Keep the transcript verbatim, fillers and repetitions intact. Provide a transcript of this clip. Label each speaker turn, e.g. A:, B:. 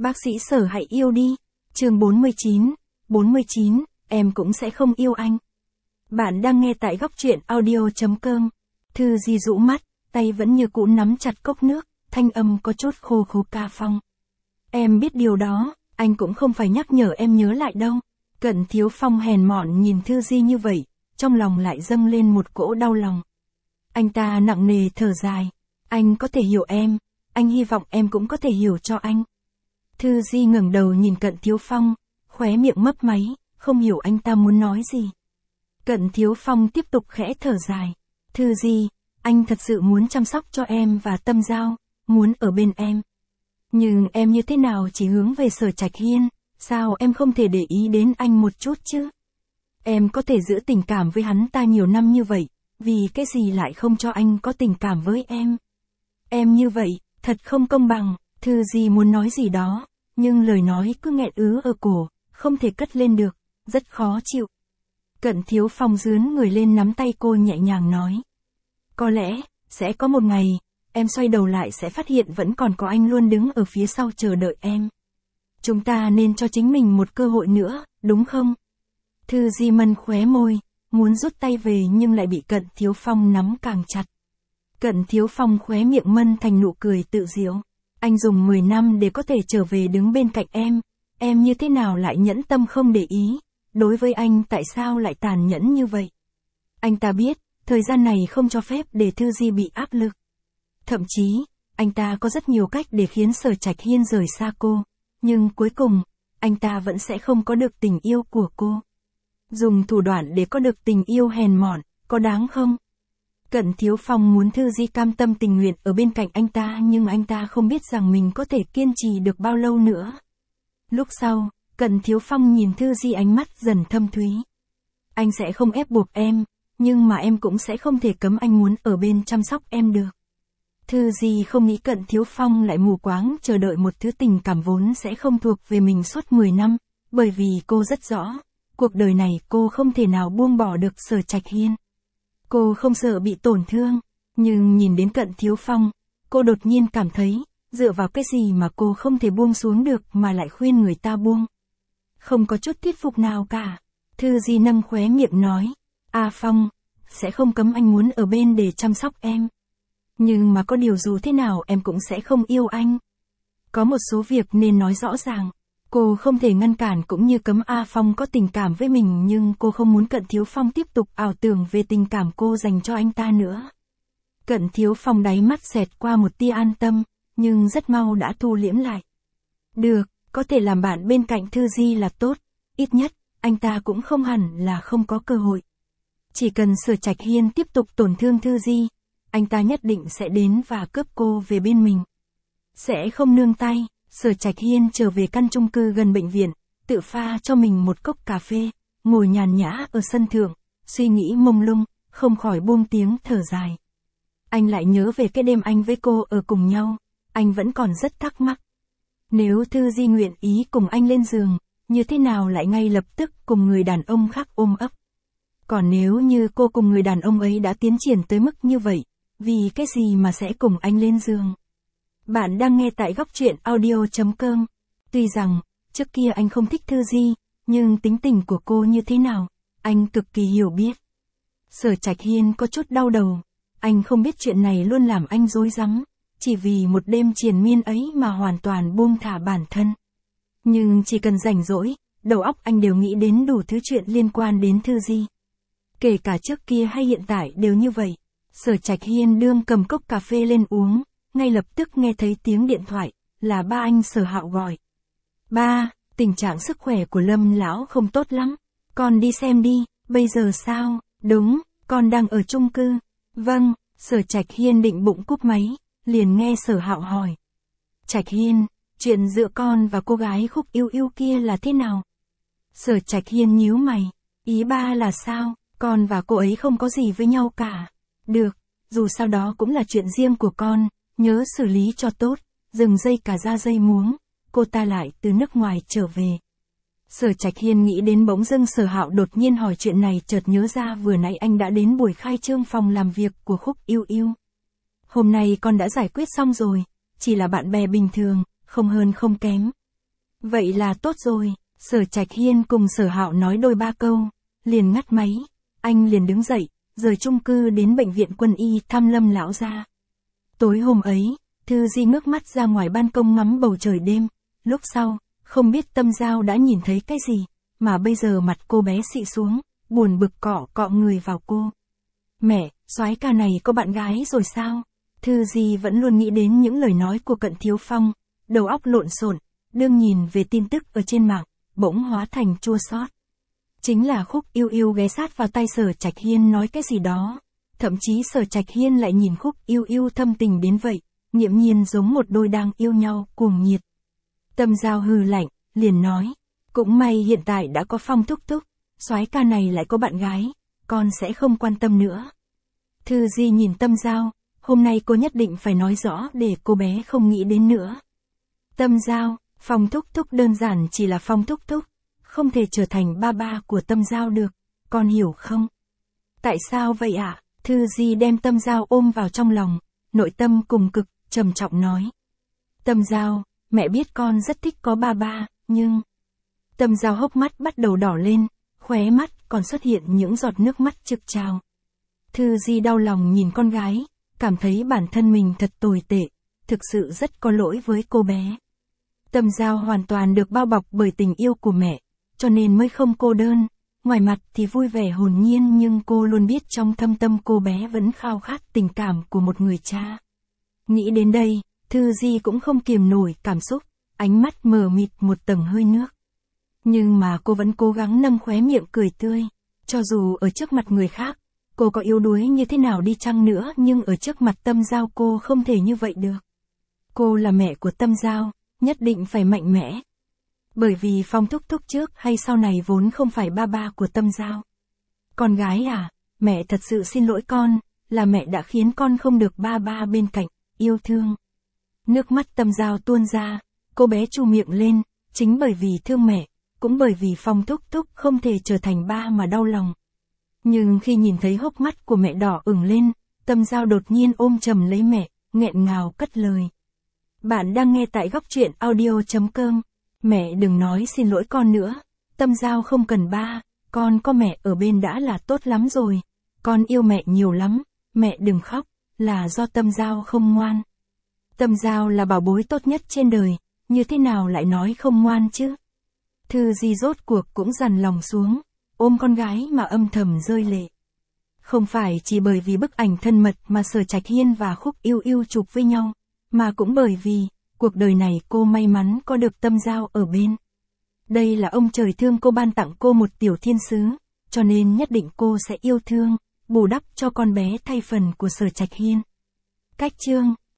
A: Bác sĩ Sở hãy yêu đi. Chương bốn mươi chín. bốn mươi chín, em cũng sẽ không yêu anh. Bạn đang nghe tại góc truyện audio chấm com. Thư Di rũ mắt, tay vẫn như cũ nắm chặt cốc nước, thanh âm có chút khô khô ca phong. Em biết điều đó, anh cũng không phải nhắc nhở em nhớ lại đâu. Cận Thiếu Phong hèn mọn nhìn Thư Di như vậy, trong lòng lại dâng lên một cỗ đau lòng. Anh ta nặng nề thở dài. Anh có thể hiểu em, anh hy vọng em cũng có thể hiểu cho anh. Thư Di ngẩng đầu nhìn Cận Thiếu Phong, khóe miệng mấp máy, không hiểu anh ta muốn nói gì. Cận Thiếu Phong tiếp tục khẽ thở dài. Thư Di, anh thật sự muốn chăm sóc cho em và Tâm Giao, muốn ở bên em. Nhưng em như thế nào chỉ hướng về Sở Trạch Hiên, sao em không thể để ý đến anh một chút chứ? Em có thể giữ tình cảm với hắn ta nhiều năm như vậy, vì cái gì lại không cho anh có tình cảm với em? Em như vậy, thật không công bằng. Thư Di muốn nói gì đó, nhưng lời nói cứ nghẹn ứ ở cổ, không thể cất lên được, rất khó chịu. Cận Thiếu Phong dướn người lên nắm tay cô nhẹ nhàng nói. Có lẽ, sẽ có một ngày, em xoay đầu lại sẽ phát hiện vẫn còn có anh luôn đứng ở phía sau chờ đợi em. Chúng ta nên cho chính mình một cơ hội nữa, đúng không? Thư Di mân khóe môi, muốn rút tay về nhưng lại bị Cận Thiếu Phong nắm càng chặt. Cận Thiếu Phong khóe miệng mân thành nụ cười tự diễu. Anh dùng mười năm để có thể trở về đứng bên cạnh em, em như thế nào lại nhẫn tâm không để ý, đối với anh tại sao lại tàn nhẫn như vậy? Anh ta biết, thời gian này không cho phép để Thư Di bị áp lực. Thậm chí, anh ta có rất nhiều cách để khiến Sở Trạch Hiên rời xa cô, nhưng cuối cùng, anh ta vẫn sẽ không có được tình yêu của cô. Dùng thủ đoạn để có được tình yêu hèn mọn, có đáng không? Cận Thiếu Phong muốn Thư Di cam tâm tình nguyện ở bên cạnh anh ta nhưng anh ta không biết rằng mình có thể kiên trì được bao lâu nữa. Lúc sau, Cận Thiếu Phong nhìn Thư Di ánh mắt dần thâm thúy. Anh sẽ không ép buộc em, nhưng mà em cũng sẽ không thể cấm anh muốn ở bên chăm sóc em được. Thư Di không nghĩ Cận Thiếu Phong lại mù quáng chờ đợi một thứ tình cảm vốn sẽ không thuộc về mình suốt mười năm, bởi vì cô rất rõ, cuộc đời này cô không thể nào buông bỏ được Sở Trạch Hiên. Cô không sợ bị tổn thương, nhưng nhìn đến Cận Thiếu Phong, cô đột nhiên cảm thấy, dựa vào cái gì mà cô không thể buông xuống được mà lại khuyên người ta buông. Không có chút thuyết phục nào cả. Thư Di nâng khóe miệng nói, A Phong, sẽ không cấm anh muốn ở bên để chăm sóc em. Nhưng mà có điều dù thế nào em cũng sẽ không yêu anh. Có một số việc nên nói rõ ràng. Cô không thể ngăn cản cũng như cấm A Phong có tình cảm với mình nhưng cô không muốn Cận Thiếu Phong tiếp tục ảo tưởng về tình cảm cô dành cho anh ta nữa. Cận Thiếu Phong đáy mắt xẹt qua một tia an tâm, nhưng rất mau đã thu liễm lại. Được, có thể làm bạn bên cạnh Thư Di là tốt, ít nhất, anh ta cũng không hẳn là không có cơ hội. Chỉ cần Sở Trạch Hiên tiếp tục tổn thương Thư Di, anh ta nhất định sẽ đến và cướp cô về bên mình. Sẽ không nương tay. Sở Trạch Hiên trở về căn chung cư gần bệnh viện, tự pha cho mình một cốc cà phê, ngồi nhàn nhã ở sân thượng, suy nghĩ mông lung, không khỏi buông tiếng thở dài. Anh lại nhớ về cái đêm anh với cô ở cùng nhau, anh vẫn còn rất thắc mắc. Nếu Thư Di nguyện ý cùng anh lên giường, như thế nào lại ngay lập tức cùng người đàn ông khác ôm ấp? Còn nếu như cô cùng người đàn ông ấy đã tiến triển tới mức như vậy, vì cái gì mà sẽ cùng anh lên giường? Bạn đang nghe tại góc truyện audio chấm com. Tuy rằng, trước kia anh không thích Thư Di, nhưng tính tình của cô như thế nào, anh cực kỳ hiểu biết. Sở Trạch Hiên có chút đau đầu, anh không biết chuyện này luôn làm anh rối rắm, chỉ vì một đêm triền miên ấy mà hoàn toàn buông thả bản thân. Nhưng chỉ cần rảnh rỗi, đầu óc anh đều nghĩ đến đủ thứ chuyện liên quan đến Thư Di. Kể cả trước kia hay hiện tại đều như vậy. Sở Trạch Hiên đương cầm cốc cà phê lên uống, ngay lập tức nghe thấy tiếng điện thoại, là ba anh Sở Hạo gọi. Ba, tình trạng sức khỏe của Lâm lão không tốt lắm, con đi xem đi, bây giờ sao? Đúng, con đang ở chung cư. Vâng, Sở Trạch Hiên định bụng cúp máy, liền nghe Sở Hạo hỏi. Trạch Hiên, chuyện giữa con và cô gái Khúc Yêu Yêu kia là thế nào? Sở Trạch Hiên nhíu mày, ý ba là sao, con và cô ấy không có gì với nhau cả. Được, dù sao đó cũng là chuyện riêng của con. Nhớ xử lý cho tốt, dừng dây cả ra dây muống, cô ta lại từ nước ngoài trở về. Sở Trạch Hiên nghĩ đến bỗng dưng Sở Hạo đột nhiên hỏi chuyện này chợt nhớ ra vừa nãy anh đã đến buổi khai trương phòng làm việc của Khúc Yêu Yêu. Hôm nay con đã giải quyết xong rồi, chỉ là bạn bè bình thường, không hơn không kém, Vậy là tốt rồi, Sở Trạch Hiên cùng Sở Hạo nói đôi ba câu, liền ngắt máy, anh liền đứng dậy, rời chung cư đến bệnh viện quân y thăm Lâm lão gia. Tối hôm ấy, Thư Di ngước mắt ra ngoài ban công ngắm bầu trời đêm, lúc sau, không biết Tâm Giao đã nhìn thấy cái gì, mà bây giờ mặt cô bé xị xuống, buồn bực cọ cọ người vào cô. Mẹ, soái ca này có bạn gái rồi sao? Thư Di vẫn luôn nghĩ đến những lời nói của Cận Thiếu Phong, đầu óc lộn xộn, đương nhìn về tin tức ở trên mạng, bỗng hóa thành chua xót. Chính là Khúc Yêu Yêu ghé sát vào tay Sở Trạch Hiên nói cái gì đó, thậm chí Sở Trạch Hiên lại nhìn Khúc Yêu Yêu thâm tình đến vậy, nghiễm nhiên giống một đôi đang yêu nhau cuồng nhiệt. Tâm Giao hừ lạnh, liền nói, cũng may hiện tại đã có Phong thúc thúc, soái ca này lại có bạn gái, con sẽ không quan tâm nữa. Thư Di nhìn Tâm Giao, hôm nay cô nhất định phải nói rõ để cô bé không nghĩ đến nữa. Tâm Giao, Phong thúc thúc đơn giản chỉ là Phong thúc thúc, không thể trở thành ba ba của Tâm Giao được, con hiểu không? Tại sao vậy ạ? À? Thư Di đem Tâm Giao ôm vào trong lòng, nội tâm cùng cực, trầm trọng nói. Tâm Giao, mẹ biết con rất thích có ba ba, nhưng... Tâm Giao hốc mắt bắt đầu đỏ lên, khóe mắt còn xuất hiện những giọt nước mắt trực trào. Thư Di đau lòng nhìn con gái, cảm thấy bản thân mình thật tồi tệ, thực sự rất có lỗi với cô bé. Tâm Giao hoàn toàn được bao bọc bởi tình yêu của mẹ, cho nên mới không cô đơn, ngoài mặt thì vui vẻ hồn nhiên nhưng cô luôn biết trong thâm tâm cô bé vẫn khao khát tình cảm của một người cha. Nghĩ đến đây, Thư Di cũng không kiềm nổi cảm xúc, ánh mắt mờ mịt một tầng hơi nước. Nhưng mà cô vẫn cố gắng nâng khóe miệng cười tươi, cho dù ở trước mặt người khác, cô có yếu đuối như thế nào đi chăng nữa nhưng ở trước mặt Tâm Giao cô không thể như vậy được. Cô là mẹ của Tâm Giao, nhất định phải mạnh mẽ. Bởi vì Phong thúc thúc trước hay sau này vốn không phải ba ba của Tâm Giao. Con gái à, mẹ thật sự xin lỗi con, là mẹ đã khiến con không được ba ba bên cạnh, yêu thương. Nước mắt Tâm Giao tuôn ra, cô bé chu miệng lên, chính bởi vì thương mẹ, cũng bởi vì Phong thúc thúc không thể trở thành ba mà đau lòng. Nhưng khi nhìn thấy hốc mắt của mẹ đỏ ửng lên, Tâm Giao đột nhiên ôm chầm lấy mẹ, nghẹn ngào cất lời. Bạn đang nghe tại góc truyện audio chấm com. Mẹ đừng nói xin lỗi con nữa, Tâm Giao không cần ba, con có mẹ ở bên đã là tốt lắm rồi. Con yêu mẹ nhiều lắm, mẹ đừng khóc, là do Tâm Giao không ngoan. Tâm Giao là bảo bối tốt nhất trên đời, như thế nào lại nói không ngoan chứ? Thư Di rốt cuộc cũng dằn lòng xuống, ôm con gái mà âm thầm rơi lệ. Không phải chỉ bởi vì bức ảnh thân mật mà Sở Trạch Hiên và Khúc Yêu Yêu chụp với nhau, mà cũng bởi vì, cuộc đời này cô may mắn có được Tâm Giao ở bên. Đây là ông trời thương cô ban tặng cô một tiểu thiên sứ, cho nên nhất định cô sẽ yêu thương, bù đắp cho con bé thay phần của Sở Trạch Hiên. Cách chương